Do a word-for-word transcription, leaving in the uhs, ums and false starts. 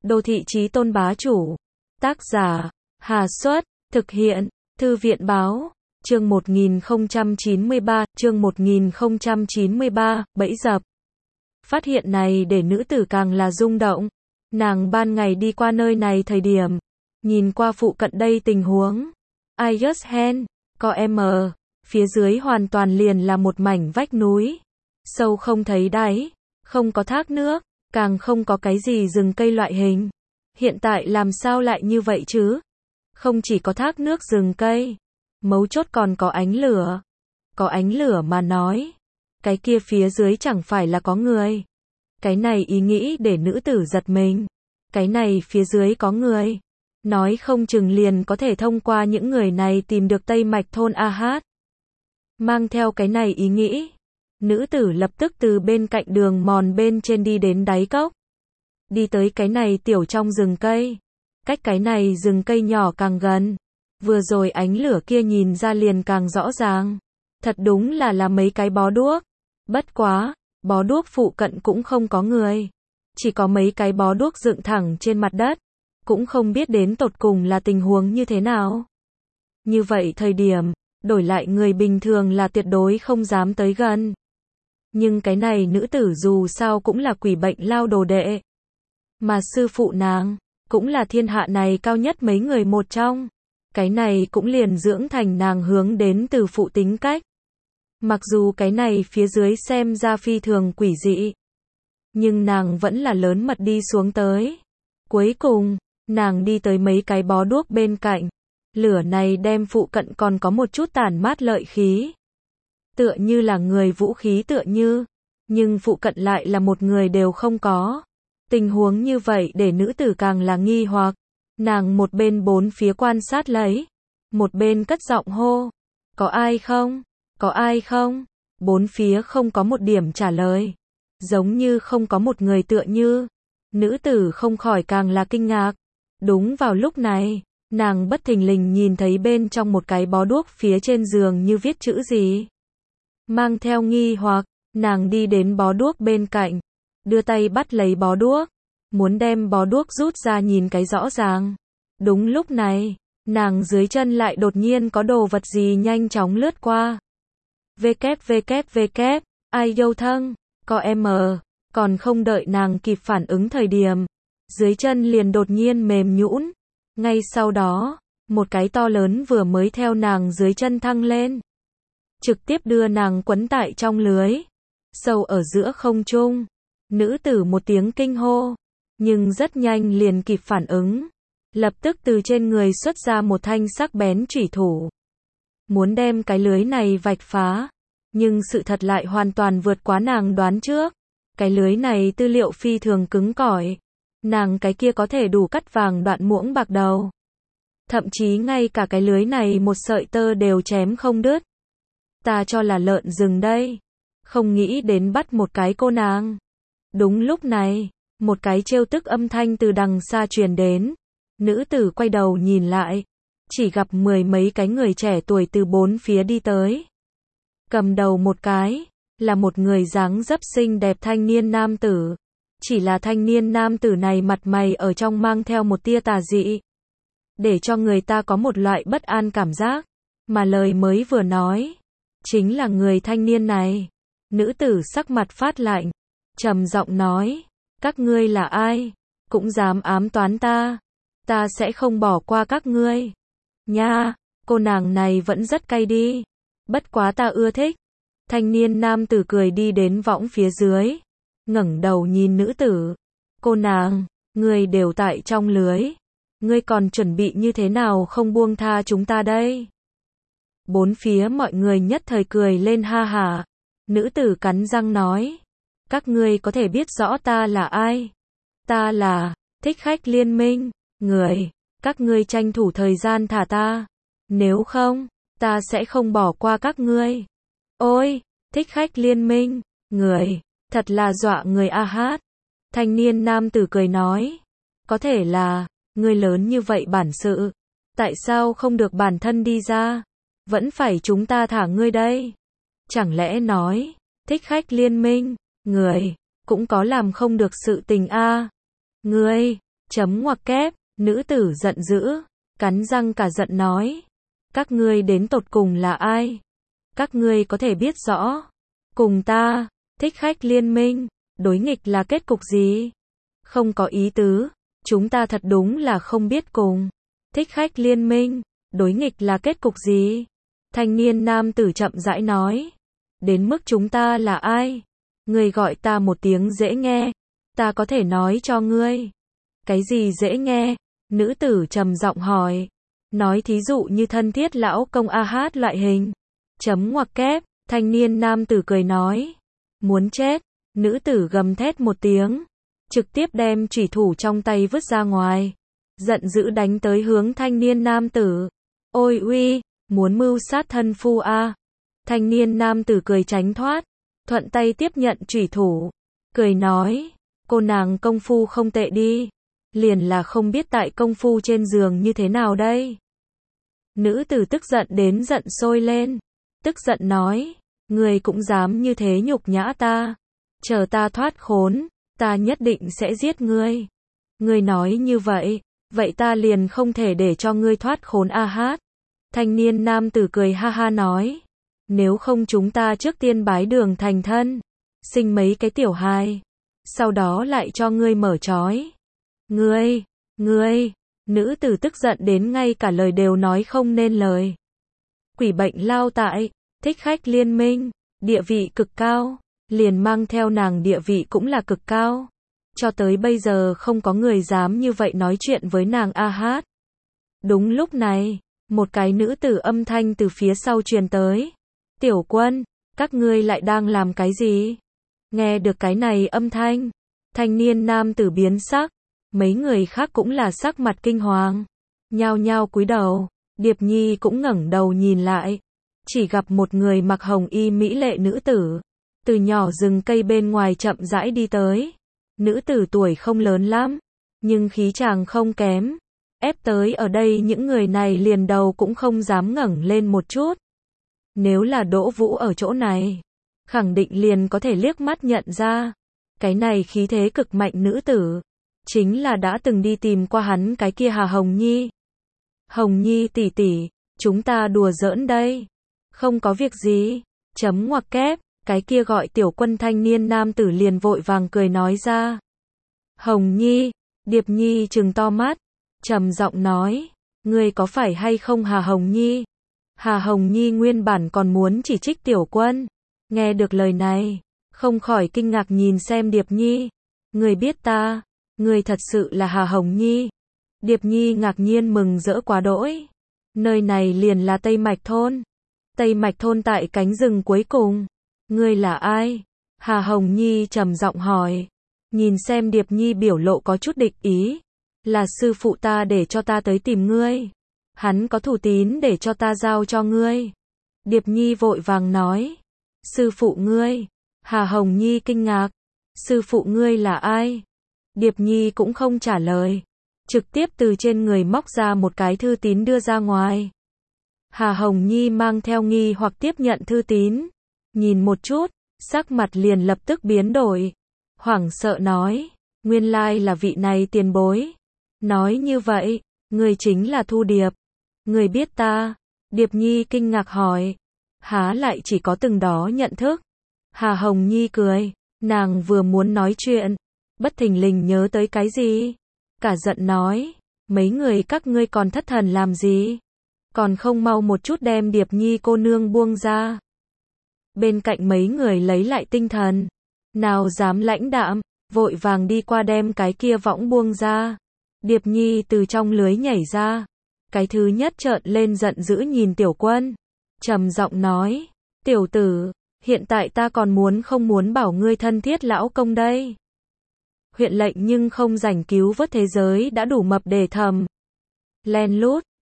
Đô thị chí tôn bá chủ. Tác giả, Hà Xuất, thực hiện, Thư viện Báo, chương một nghìn không trăm chín mươi ba, chương một nghìn không trăm chín mươi ba, bẫy dập. Phát hiện này để nữ tử càng là rung động. Nàng ban ngày đi qua nơi này thời điểm, nhìn qua phụ cận đây tình huống. I just hand, có em ở, phía dưới hoàn toàn liền là một mảnh vách núi. Sâu không thấy đáy, không có thác nước, càng không có cái gì rừng cây loại hình. Hiện tại làm sao lại như vậy chứ? Không chỉ có thác nước rừng cây, mấu chốt còn có ánh lửa. Có ánh lửa mà nói, cái kia phía dưới chẳng phải là có người. Cái này ý nghĩ để nữ tử giật mình. Cái này phía dưới có người. Nói không chừng liền có thể thông qua những người này tìm được Tây Mạch thôn A Hát. Mang theo cái này ý nghĩ, nữ tử lập tức từ bên cạnh đường mòn bên trên đi đến đáy cốc. Đi tới cái này tiểu trong rừng cây. Cách cái này rừng cây nhỏ càng gần. Vừa rồi ánh lửa kia nhìn ra liền càng rõ ràng. Thật đúng là là mấy cái bó đuốc. Bất quá, bó đuốc phụ cận cũng không có người. Chỉ có mấy cái bó đuốc dựng thẳng trên mặt đất. Cũng không biết đến tột cùng là tình huống như thế nào. Như vậy thời điểm, đổi lại người bình thường là tuyệt đối không dám tới gần. Nhưng cái này nữ tử dù sao cũng là quỷ bệnh lao đồ đệ. Mà sư phụ nàng, cũng là thiên hạ này cao nhất mấy người một trong. Cái này cũng liền dưỡng thành nàng hướng đến từ phụ tính cách. Mặc dù cái này phía dưới xem ra phi thường quỷ dị. Nhưng nàng vẫn là lớn mật đi xuống tới. Cuối cùng, nàng đi tới mấy cái bó đuốc bên cạnh. Lửa này đem phụ cận còn có một chút tản mát lợi khí. Tựa như là người vũ khí tựa như. Nhưng phụ cận lại là một người đều không có. Tình huống như vậy để nữ tử càng là nghi hoặc. Nàng một bên bốn phía quan sát lấy. Một bên cất giọng hô. Có ai không? Có ai không? Bốn phía không có một điểm trả lời. Giống như không có một người tựa như. Nữ tử không khỏi càng là kinh ngạc. Đúng vào lúc này, nàng bất thình lình nhìn thấy bên trong một cái bó đuốc phía trên giường như viết chữ gì. Mang theo nghi hoặc, nàng đi đến bó đuốc bên cạnh. Đưa tay bắt lấy bó đuốc. Muốn đem bó đuốc rút ra nhìn cái rõ ràng. Đúng lúc này, nàng dưới chân lại đột nhiên có đồ vật gì nhanh chóng lướt qua. Vkép vkép vkép, ai dâu thân, có em ở. Còn không đợi nàng kịp phản ứng thời điểm. Dưới chân liền đột nhiên mềm nhũn. Ngay sau đó, một cái to lớn vừa mới theo nàng dưới chân thăng lên. Trực tiếp đưa nàng quấn tại trong lưới. Sâu ở giữa không trung. Nữ tử một tiếng kinh hô. Nhưng rất nhanh liền kịp phản ứng. Lập tức từ trên người xuất ra một thanh sắc bén chủy thủ. Muốn đem cái lưới này vạch phá. Nhưng sự thật lại hoàn toàn vượt quá nàng đoán trước. Cái lưới này tư liệu phi thường cứng cỏi. Nàng cái kia có thể đủ cắt vàng đoạn muỗng bạc đầu. Thậm chí ngay cả cái lưới này một sợi tơ đều chém không đứt. Ta cho là lợn rừng đây. Không nghĩ đến bắt một cái cô nàng. Đúng lúc này, một cái trêu tức âm thanh từ đằng xa truyền đến. Nữ tử quay đầu nhìn lại. Chỉ gặp mười mấy cái người trẻ tuổi từ bốn phía đi tới. Cầm đầu một cái, là một người dáng dấp xinh đẹp thanh niên nam tử. Chỉ là thanh niên nam tử này mặt mày ở trong mang theo một tia tà dị. Để cho người ta có một loại bất an cảm giác. Mà lời mới vừa nói, chính là người thanh niên này. Nữ tử sắc mặt phát lạnh, trầm giọng nói, các ngươi là ai? Cũng dám ám toán ta. Ta sẽ không bỏ qua các ngươi. Nha, cô nàng này vẫn rất cay đi. Bất quá ta ưa thích. Thanh niên nam tử cười đi đến võng phía dưới. Ngẩng đầu nhìn nữ tử. Cô nàng, ngươi đều tại trong lưới. Ngươi còn chuẩn bị như thế nào không buông tha chúng ta đây? Bốn phía mọi người nhất thời cười lên ha hả. Nữ tử cắn răng nói. Các ngươi có thể biết rõ ta là ai? Ta là Thích Khách Liên Minh. Người, các ngươi tranh thủ thời gian thả ta. Nếu không, ta sẽ không bỏ qua các ngươi. Ôi, Thích Khách Liên Minh. Người, thật là dọa người A Hát. Thanh niên nam tử cười nói. Có thể là, ngươi lớn như vậy bản sự. Tại sao không được bản thân đi ra? Vẫn phải chúng ta thả ngươi đây. Chẳng lẽ nói, Thích Khách Liên Minh, người, cũng có làm không được sự tình a? Ngươi, Chấm ngoặc kép, nữ tử giận dữ, cắn răng cả giận nói. Các ngươi đến tột cùng là ai? Các ngươi có thể biết rõ. Cùng ta, thích khách liên minh, đối nghịch là kết cục gì? Không có ý tứ, chúng ta thật đúng là không biết cùng. Thích khách liên minh, đối nghịch là kết cục gì? Thanh niên nam tử chậm rãi nói. Đến mức chúng ta là ai? Ngươi gọi ta một tiếng dễ nghe, ta có thể nói cho ngươi. Cái gì dễ nghe? Nữ tử trầm giọng hỏi. Nói thí dụ như thân thiết lão công a hát loại hình. Chấm ngoặc kép, thanh niên nam tử cười nói. Muốn chết, nữ tử gầm thét một tiếng, trực tiếp đem chủy thủ trong tay vứt ra ngoài, giận dữ đánh tới hướng thanh niên nam tử. Ôi uy, muốn mưu sát thân phu a? Thanh niên nam tử cười tránh thoát, thuận tay tiếp nhận chủy thủ, cười nói, cô nàng công phu không tệ đi, liền là không biết tại công phu trên giường như thế nào đây. Nữ tử tức giận đến giận sôi lên, tức giận nói, ngươi cũng dám như thế nhục nhã ta, chờ ta thoát khốn, ta nhất định sẽ giết ngươi. Ngươi nói như vậy, vậy ta liền không thể để cho ngươi thoát khốn a hát. Thanh niên nam tử cười ha ha nói, nếu không chúng ta trước tiên bái đường thành thân, sinh mấy cái tiểu hài, sau đó lại cho ngươi mở trói. Ngươi, ngươi, nữ tử tức giận đến ngay cả lời đều nói không nên lời. Quỷ bệnh lao tại, thích khách liên minh, địa vị cực cao, liền mang theo nàng địa vị cũng là cực cao. Cho tới bây giờ không có người dám như vậy nói chuyện với nàng a hát. Đúng lúc này, một cái nữ tử âm thanh từ phía sau truyền tới. Tiểu quân, các ngươi lại đang làm cái gì? Nghe được cái này âm thanh, thanh niên nam tử biến sắc, mấy người khác cũng là sắc mặt kinh hoàng, nhao nhao cúi đầu. Điệp Nhi cũng ngẩng đầu nhìn lại, chỉ gặp một người mặc hồng y mỹ lệ nữ tử, từ nhỏ rừng cây bên ngoài chậm rãi đi tới. Nữ tử tuổi không lớn lắm, nhưng khí chàng không kém, ép tới ở đây những người này liền đầu cũng không dám ngẩng lên một chút. Nếu là Đỗ Vũ ở chỗ này, khẳng định liền có thể liếc mắt nhận ra, cái này khí thế cực mạnh nữ tử, chính là đã từng đi tìm qua hắn cái kia Hà Hồng Nhi. Hồng Nhi tỷ tỷ, chúng ta đùa giỡn đây, không có việc gì. Chấm ngoặc kép, cái kia gọi tiểu quân thanh niên nam tử liền vội vàng cười nói ra. Hồng Nhi, Điệp Nhi trừng to mắt, trầm giọng nói, ngươi có phải hay không Hà Hồng Nhi? Hà Hồng Nhi nguyên bản còn muốn chỉ trích tiểu quân, nghe được lời này, không khỏi kinh ngạc nhìn xem Điệp Nhi. Ngươi biết ta, ngươi thật sự là Hà Hồng Nhi. Điệp Nhi ngạc nhiên mừng rỡ quá đỗi. Nơi này liền là Tây Mạch Thôn. Tây Mạch Thôn tại cánh rừng cuối cùng. Ngươi là ai? Hà Hồng Nhi trầm giọng hỏi. Nhìn xem Điệp Nhi biểu lộ có chút địch ý. Là sư phụ ta để cho ta tới tìm ngươi. Hắn có thủ tín để cho ta giao cho ngươi. Điệp Nhi vội vàng nói. Sư phụ ngươi? Hà Hồng Nhi kinh ngạc. Sư phụ ngươi là ai? Điệp Nhi cũng không trả lời, trực tiếp từ trên người móc ra một cái thư tín đưa ra ngoài. Hà Hồng Nhi mang theo nghi hoặc tiếp nhận thư tín, nhìn một chút, sắc mặt liền lập tức biến đổi, hoảng sợ nói, nguyên lai là vị này tiền bối. Nói như vậy, người chính là Thu Điệp. Người biết ta? Điệp Nhi kinh ngạc hỏi, há lại chỉ có từng đó nhận thức. Hà Hồng Nhi cười, nàng vừa muốn nói chuyện, bất thình lình nhớ tới cái gì, cả giận nói, mấy người các ngươi còn thất thần làm gì, còn không mau một chút đem Điệp Nhi cô nương buông ra. Bên cạnh mấy người lấy lại tinh thần, nào dám lãnh đạm, vội vàng đi qua đem cái kia võng buông ra. Điệp Nhi từ trong lưới nhảy ra, cái thứ nhất trợn lên giận dữ nhìn tiểu quân, trầm giọng nói, tiểu tử, hiện tại ta còn muốn không muốn bảo ngươi thân thiết lão công đây. Huyện lệnh nhưng không rảnh cứu vớt thế giới đã đủ mập để thầm. Len lút,